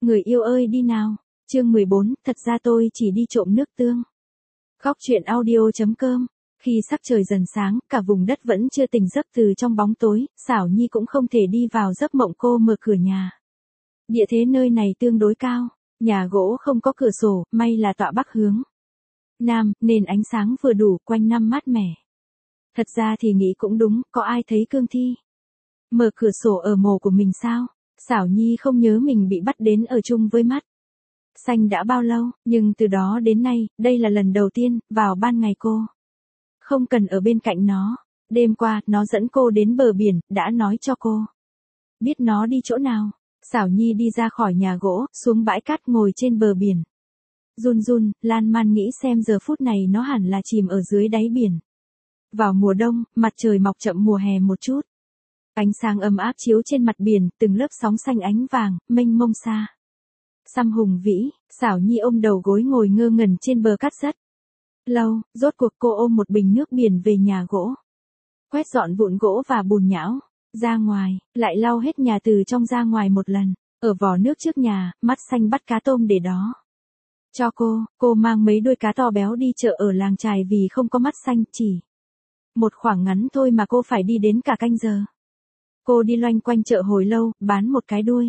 Người yêu ơi đi nào. Chương 14, thật ra tôi chỉ đi trộm nước tương. Góc truyện audio.com. Khi sắc trời dần sáng, cả vùng đất vẫn chưa tỉnh giấc từ trong bóng tối, Xảo Nhi cũng không thể đi vào giấc mộng. Cô mở cửa nhà. Địa thế nơi này tương đối cao, nhà gỗ không có cửa sổ, may là tọa bắc hướng nam, nên ánh sáng vừa đủ, quanh năm mát mẻ. Thật ra thì nghĩ cũng đúng, có ai thấy cương thi mở cửa sổ ở mồ của mình sao? Xảo Nhi không nhớ mình bị bắt đến ở chung với mắt xanh đã bao lâu, nhưng từ đó đến nay, đây là lần đầu tiên, vào ban ngày cô không cần ở bên cạnh nó. Đêm qua, nó dẫn cô đến bờ biển, đã nói cho cô biết nó đi chỗ nào. Xảo Nhi đi ra khỏi nhà gỗ, xuống bãi cát ngồi trên bờ biển. Run run, lan man nghĩ xem giờ phút này nó hẳn là chìm ở dưới đáy biển. Vào mùa đông, mặt trời mọc chậm mùa hè một chút. Ánh sáng ấm áp chiếu trên mặt biển, từng lớp sóng xanh ánh vàng, mênh mông xa xăm hùng vĩ. Xảo Nhi ôm đầu gối ngồi ngơ ngẩn trên bờ cát rất lâu, rốt cuộc cô ôm một bình nước biển về nhà gỗ. Quét dọn vụn gỗ và bùn nhão ra ngoài, lại lau hết nhà từ trong ra ngoài một lần. Ở vò nước trước nhà, mắt xanh bắt cá tôm để đó cho cô mang mấy đuôi cá to béo đi chợ ở làng chài vì không có mắt xanh, chỉ một khoảng ngắn thôi mà cô phải đi đến cả canh giờ. Cô đi loanh quanh chợ hồi lâu, bán một cái đuôi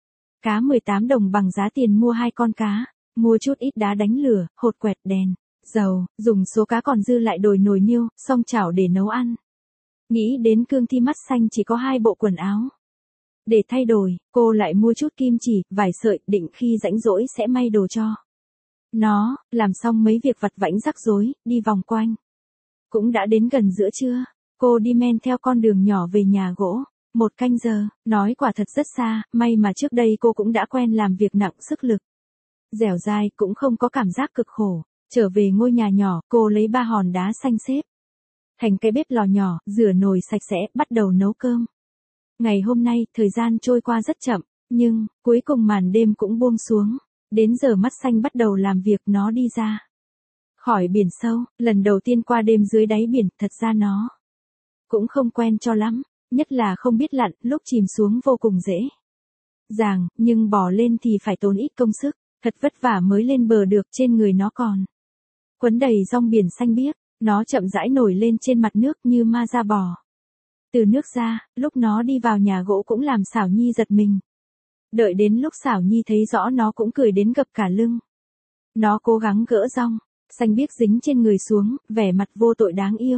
cá 18 đồng bằng giá tiền mua 2 con cá, mua chút ít đá đánh lửa, hột quẹt đèn, dầu, dùng số cá còn dư lại đổi nồi niêu, xong chảo để nấu ăn. Nghĩ đến cương thi mắt xanh chỉ có 2 bộ quần áo để thay đổi, cô lại mua chút kim chỉ, vải sợi, định khi rãnh rỗi sẽ may đồ cho nó. Làm xong mấy việc vặt vãnh rắc rối, đi vòng quanh. Cũng đã đến gần giữa trưa, cô đi men theo con đường nhỏ về nhà gỗ. 1 canh giờ, nói quả thật rất xa, may mà trước đây cô cũng đã quen làm việc nặng sức lực dẻo dai, cũng không có cảm giác cực khổ. Trở về ngôi nhà nhỏ, cô lấy 3 hòn đá xanh xếp thành cái bếp lò nhỏ, rửa nồi sạch sẽ, bắt đầu nấu cơm. Ngày hôm nay, thời gian trôi qua rất chậm, nhưng cuối cùng màn đêm cũng buông xuống. Đến giờ mắt xanh bắt đầu làm việc, nó đi ra khỏi biển sâu, lần đầu tiên qua đêm dưới đáy biển. Thật ra nó cũng không quen cho lắm, nhất là không biết lặn, lúc chìm xuống vô cùng dễ dàng, nhưng bò lên thì phải tốn ít công sức, thật vất vả mới lên bờ được. Trên người nó còn quấn đầy rong biển xanh biếc, nó chậm rãi nổi lên trên mặt nước như ma da bò từ nước ra. Lúc nó đi vào nhà gỗ cũng làm Xảo Nhi giật mình. Đợi đến lúc Xảo Nhi thấy rõ nó cũng cười đến gập cả lưng. Nó cố gắng gỡ rong xanh biếc dính trên người xuống, vẻ mặt vô tội đáng yêu.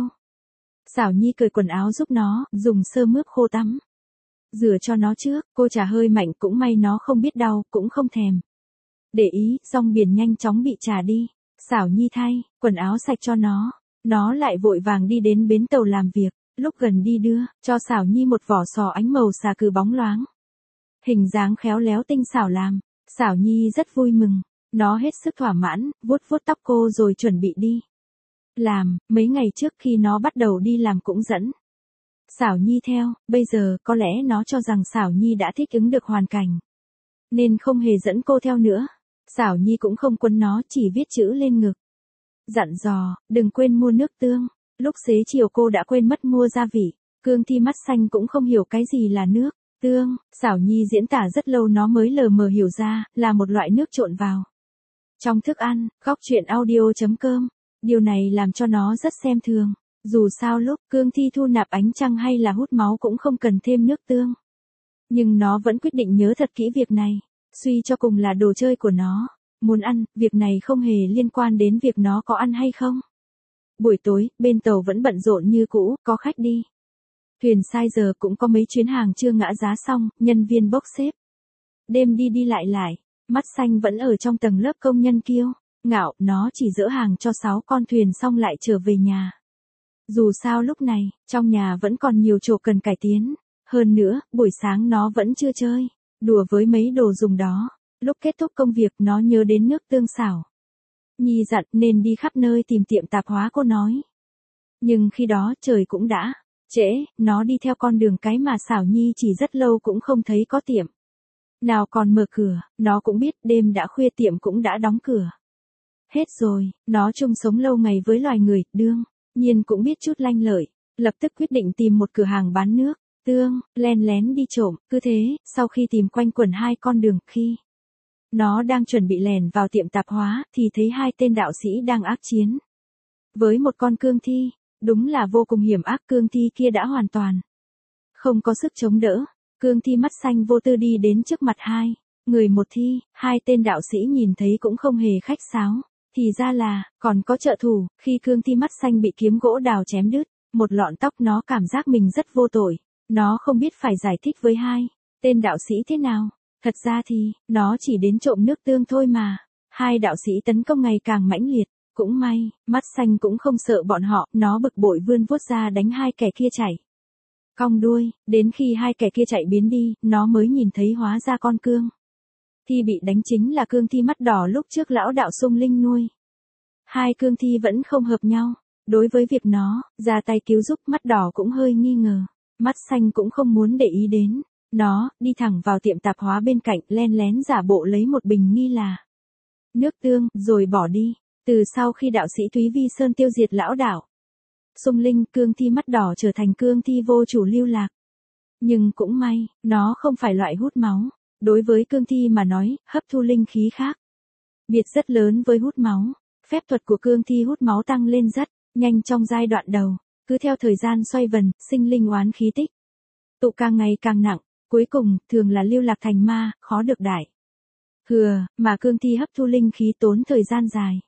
Xảo Nhi cởi quần áo giúp nó, dùng sơ mướp khô tắm rửa cho nó trước. Cô chà hơi mạnh, cũng may nó không biết đau, cũng không thèm để ý. Rong biển nhanh chóng bị chà đi. Xảo Nhi thay quần áo sạch cho nó lại vội vàng đi đến bến tàu làm việc. Lúc gần đi đưa cho Xảo Nhi một vỏ sò ánh màu xà cừ bóng loáng, hình dáng khéo léo tinh xảo làm Xảo Nhi rất vui mừng. Nó hết sức thỏa mãn, vuốt vuốt tóc cô rồi chuẩn bị đi làm. Mấy ngày trước khi nó bắt đầu đi làm cũng dẫn Xảo Nhi theo. Bây giờ có lẽ nó cho rằng Xảo Nhi đã thích ứng được hoàn cảnh, nên không hề dẫn cô theo nữa. Xảo Nhi cũng không quấn nó, chỉ viết chữ lên ngực, dặn dò, đừng quên mua nước tương. Lúc xế chiều cô đã quên mất mua gia vị. Cương thi mắt xanh cũng không hiểu cái gì là nước tương. Xảo Nhi diễn tả rất lâu nó mới lờ mờ hiểu ra, là một loại nước trộn vào trong thức ăn. Góc truyện audio.com. Điều này làm cho nó rất xem thường. Dù sao lúc cương thi thu nạp ánh trăng hay là hút máu cũng không cần thêm nước tương. Nhưng nó vẫn quyết định nhớ thật kỹ việc này. Suy cho cùng là đồ chơi của nó. Muốn ăn, việc này không hề liên quan đến việc nó có ăn hay không. Buổi tối, bên tàu vẫn bận rộn như cũ, có khách đi thuyền sai giờ, cũng có mấy chuyến hàng chưa ngã giá xong, nhân viên bốc xếp đêm đi đi lại lại. Mắt xanh vẫn ở trong tầng lớp công nhân kiêu ngạo, nó chỉ dỡ hàng cho 6 con thuyền xong lại trở về nhà. Dù sao lúc này, trong nhà vẫn còn nhiều chỗ cần cải tiến. Hơn nữa, buổi sáng nó vẫn chưa chơi đùa với mấy đồ dùng đó. Lúc kết thúc công việc, nó nhớ đến nước tương. Xảo Nhi dặn nên đi khắp nơi tìm tiệm tạp hóa, cô nói. Nhưng khi đó trời cũng đã trễ, nó đi theo con đường cái mà Xảo Nhi chỉ rất lâu cũng không thấy có tiệm nào còn mở cửa. Nó cũng biết đêm đã khuya, tiệm cũng đã đóng cửa hết rồi. Nó chung sống lâu ngày với loài người, đương nhiên cũng biết chút lanh lợi. Lập tức quyết định tìm một cửa hàng bán nước tương, len lén đi trộm. Cứ thế, sau khi tìm quanh quẩn 2 con đường, khi Nó đang chuẩn bị lèn vào tiệm tạp hóa, thì thấy hai tên đạo sĩ đang ác chiến với một con cương thi. Đúng là vô cùng hiểm ác, cương thi kia đã hoàn toàn không có sức chống đỡ. Cương thi mắt xanh vô tư đi đến trước mặt hai người một thi, hai tên đạo sĩ nhìn thấy cũng không hề khách sáo. Thì ra là, còn có trợ thủ, khi cương thi mắt xanh bị kiếm gỗ đào chém đứt, một lọn tóc, nó cảm giác mình rất vô tội. Nó không biết phải giải thích với hai tên đạo sĩ thế nào. Thật ra thì, nó chỉ đến trộm nước tương thôi mà. Hai đạo sĩ tấn công ngày càng mãnh liệt. Cũng may, mắt xanh cũng không sợ bọn họ, nó bực bội vươn vuốt ra đánh hai kẻ kia chạy cong đuôi, đến khi hai kẻ kia chạy biến đi, nó mới nhìn thấy hóa ra con cương thi bị đánh chính là cương thi mắt đỏ lúc trước lão đạo Sung Linh nuôi. Hai cương thi vẫn không hợp nhau, đối với việc nó ra tay cứu giúp, mắt đỏ cũng hơi nghi ngờ, mắt xanh cũng không muốn để ý đến. Nó đi thẳng vào tiệm tạp hóa bên cạnh, len lén giả bộ lấy một bình nghi là nước tương, rồi bỏ đi. Từ sau khi đạo sĩ Thúy Vi Sơn tiêu diệt lão đạo Sung Linh, cương thi mắt đỏ trở thành cương thi vô chủ lưu lạc. Nhưng cũng may, nó không phải loại hút máu. Đối với cương thi mà nói, hấp thu linh khí khác biệt rất lớn với hút máu. Phép thuật của cương thi hút máu tăng lên rất nhanh trong giai đoạn đầu. Cứ theo thời gian xoay vần, sinh linh oán khí tích tụ càng ngày càng nặng. Cuối cùng, thường là lưu lạc thành ma, khó được đại mà cương thi hấp thu linh khí tốn thời gian dài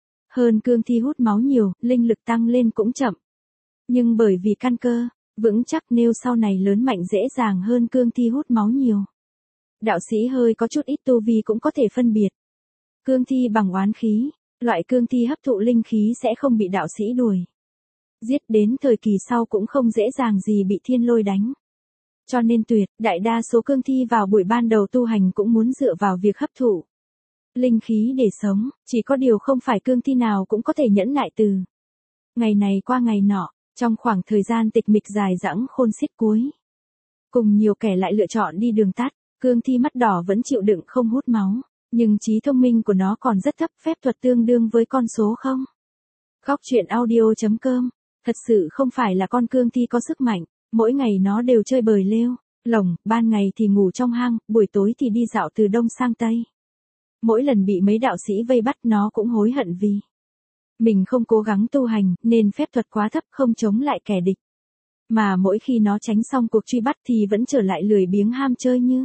hơn cương thi hút máu nhiều, linh lực tăng lên cũng chậm. Nhưng bởi vì căn cơ vững chắc nêu sau này lớn mạnh dễ dàng hơn cương thi hút máu nhiều. Đạo sĩ hơi có chút ít tu vi cũng có thể phân biệt cương thi bằng oán khí. Loại cương thi hấp thụ linh khí sẽ không bị đạo sĩ đuổi giết, đến thời kỳ sau cũng không dễ dàng gì bị thiên lôi đánh. Cho nên đại đa số cương thi vào buổi ban đầu tu hành cũng muốn dựa vào việc hấp thụ linh khí để sống, chỉ có điều không phải cương thi nào cũng có thể nhẫn nại từ ngày này qua ngày nọ. Trong khoảng thời gian tịch mịch dài dẳng khôn xiết cuối cùng nhiều kẻ lại lựa chọn đi đường tắt. Cương thi mắt đỏ vẫn chịu đựng không hút máu, nhưng trí thông minh của nó còn rất thấp, phép thuật tương đương với con số không. Góc truyện audio.com. Thật sự không phải là con cương thi có sức mạnh, mỗi ngày nó đều chơi bời lêu lồng, ban ngày thì ngủ trong hang, buổi tối thì đi dạo từ đông sang tây. Mỗi lần bị mấy đạo sĩ vây bắt, nó cũng hối hận vì mình không cố gắng tu hành, nên phép thuật quá thấp, không chống lại kẻ địch. Mà mỗi khi nó tránh xong cuộc truy bắt thì vẫn trở lại lười biếng ham chơi như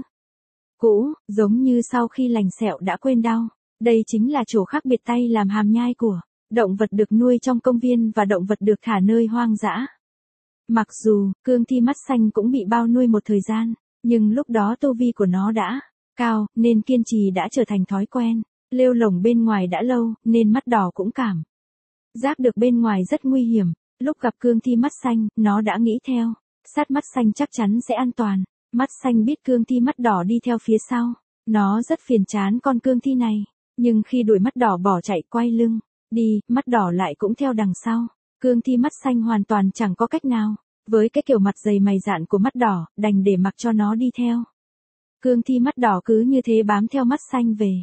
cũ, giống như sau khi lành sẹo đã quên đau. Đây chính là chỗ khác biệt tay làm hàm nhai của động vật được nuôi trong công viên và động vật được thả nơi hoang dã. Mặc dù cương thi mắt xanh cũng bị bao nuôi một thời gian, nhưng lúc đó tu vi của nó đã cao, nên kiên trì đã trở thành thói quen. Lêu lổng bên ngoài đã lâu, nên mắt đỏ cũng cảm giác được bên ngoài rất nguy hiểm. Lúc gặp cương thi mắt xanh, nó đã nghĩ theo sát mắt xanh chắc chắn sẽ an toàn. Mắt xanh biết cương thi mắt đỏ đi theo phía sau, nó rất phiền chán con cương thi này. Nhưng khi đuổi mắt đỏ bỏ chạy quay lưng đi, mắt đỏ lại cũng theo đằng sau. Cương thi mắt xanh hoàn toàn chẳng có cách nào. Với cái kiểu mặt dày mày dạn của mắt đỏ, đành để mặc cho nó đi theo. Cương thi mắt đỏ cứ như thế bám theo mắt xanh về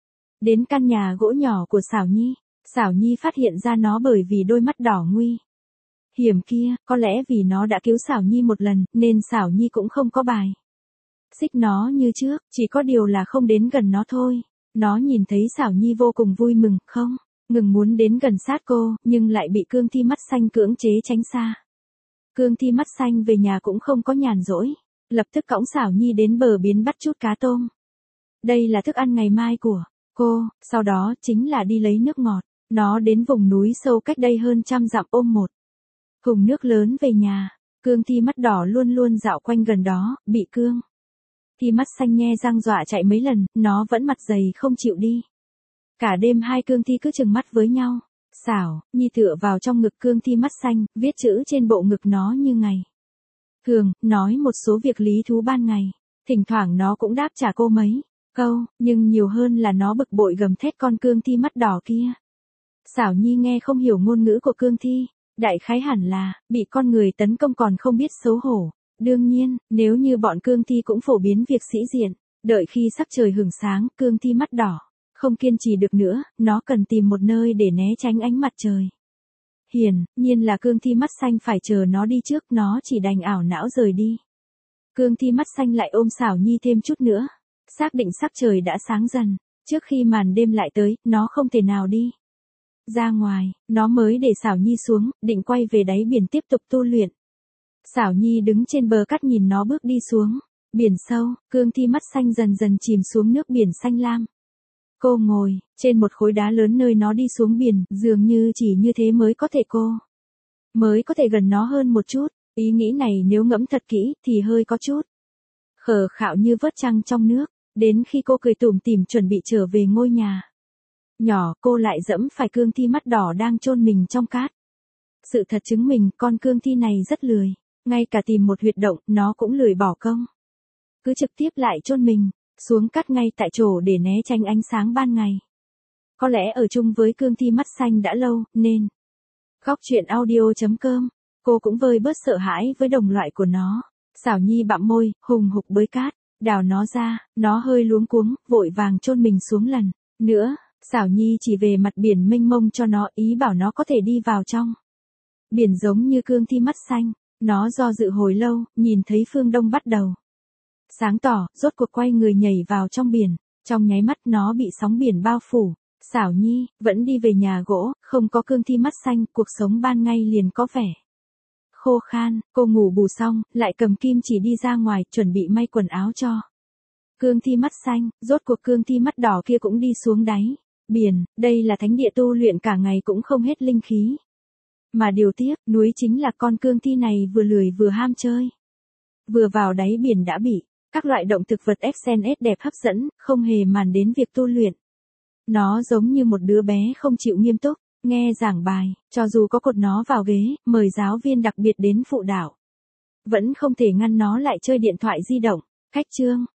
đến căn nhà gỗ nhỏ của Xảo Nhi. Xảo Nhi phát hiện ra nó bởi vì đôi mắt đỏ nguy hiểm kia, có lẽ vì nó đã cứu Xảo Nhi một lần, nên Xảo Nhi cũng không có bài xích nó như trước, chỉ có điều là không đến gần nó thôi. Nó nhìn thấy Xảo Nhi vô cùng vui mừng, không ngừng muốn đến gần sát cô, nhưng lại bị cương thi mắt xanh cưỡng chế tránh xa. Cương thi mắt xanh về nhà cũng không có nhàn rỗi, lập tức cõng Xảo Nhi đến bờ biển bắt chút cá tôm. Đây là thức ăn ngày mai của cô, sau đó chính là đi lấy nước ngọt. Nó đến vùng núi sâu cách đây hơn 100 dặm ôm một thùng nước lớn về nhà. Cương thi mắt đỏ luôn luôn dạo quanh gần đó, bị cương thi mắt xanh nhe răng dọa chạy mấy lần, nó vẫn mặt dày không chịu đi. Cả đêm hai cương thi cứ chừng mắt với nhau. Xảo Nhi tựa vào trong ngực cương thi mắt xanh, viết chữ trên bộ ngực nó như ngày thường, nói một số việc lý thú ban ngày. Thỉnh thoảng nó cũng đáp trả cô mấy câu, nhưng nhiều hơn là nó bực bội gầm thét con cương thi mắt đỏ kia. Xảo Nhi nghe không hiểu ngôn ngữ của cương thi, đại khái hẳn là bị con người tấn công còn không biết xấu hổ. Đương nhiên, nếu như bọn cương thi cũng phổ biến việc sĩ diện, đợi khi sắc trời hửng sáng, cương thi mắt đỏ không kiên trì được nữa, nó cần tìm một nơi để né tránh ánh mặt trời. Hiển nhiên là cương thi mắt xanh phải chờ nó đi trước, nó chỉ đành ảo não rời đi. Cương thi mắt xanh lại ôm Xảo Nhi thêm chút nữa. Xác định sắc trời đã sáng dần, trước khi màn đêm lại tới, nó không thể nào đi ra ngoài, nó mới để Xảo Nhi xuống, định quay về đáy biển tiếp tục tu luyện. Xảo Nhi đứng trên bờ cát nhìn nó bước đi xuống. Biển sâu, Cương Thi mắt xanh dần dần chìm xuống nước biển xanh lam. Cô ngồi trên một khối đá lớn nơi nó đi xuống biển, dường như chỉ như thế mới có thể gần nó hơn một chút. Ý nghĩ này nếu ngẫm thật kỹ thì hơi có chút khờ khạo như vớt trăng trong nước. Đến khi cô cười tủm tỉm chuẩn bị trở về ngôi nhà nhỏ, cô lại dẫm phải Cương Thi mắt đỏ đang chôn mình trong cát. Sự thật chứng minh con Cương Thi này rất lười, ngay cả tìm một huyệt động nó cũng lười bỏ công. Cứ trực tiếp lại chôn mình xuống cát ngay tại chỗ để né tránh ánh sáng ban ngày. Có lẽ ở chung với Cương Thi mắt xanh đã lâu, nên Khóc Chuyện Audio.com, cô cũng vơi bớt sợ hãi với đồng loại của nó. Xảo Nhi bặm môi, hùng hục bới cát, đào nó ra, nó hơi luống cuống, vội vàng chôn mình xuống lần nữa. Xảo Nhi chỉ về mặt biển mênh mông cho nó, ý bảo nó có thể đi vào trong biển giống như Cương Thi mắt xanh. Nó do dự hồi lâu, nhìn thấy phương đông bắt đầu sáng tỏ, rốt cuộc quay người nhảy vào trong biển. Trong nháy mắt nó bị sóng biển bao phủ. Xảo Nhi vẫn đi về nhà gỗ, không có Cương Thi mắt xanh, cuộc sống ban ngày liền có vẻ khô khan. Cô ngủ bù xong, lại cầm kim chỉ đi ra ngoài, chuẩn bị may quần áo cho Cương Thi mắt xanh. Rốt cuộc Cương Thi mắt đỏ kia cũng đi xuống đáy biển. Đây là thánh địa tu luyện cả ngày cũng không hết linh khí. Mà điều tiếc nuối chính là con Cương Thi này vừa lười vừa ham chơi. Vừa vào đáy biển đã bị các loại động thực vật SNS đẹp hấp dẫn, không hề màng đến việc tu luyện. Nó giống như một đứa bé không chịu nghiêm túc, nghe giảng bài, cho dù có cột nó vào ghế, mời giáo viên đặc biệt đến phụ đạo. Vẫn không thể ngăn nó lại chơi điện thoại di động. Khách chương.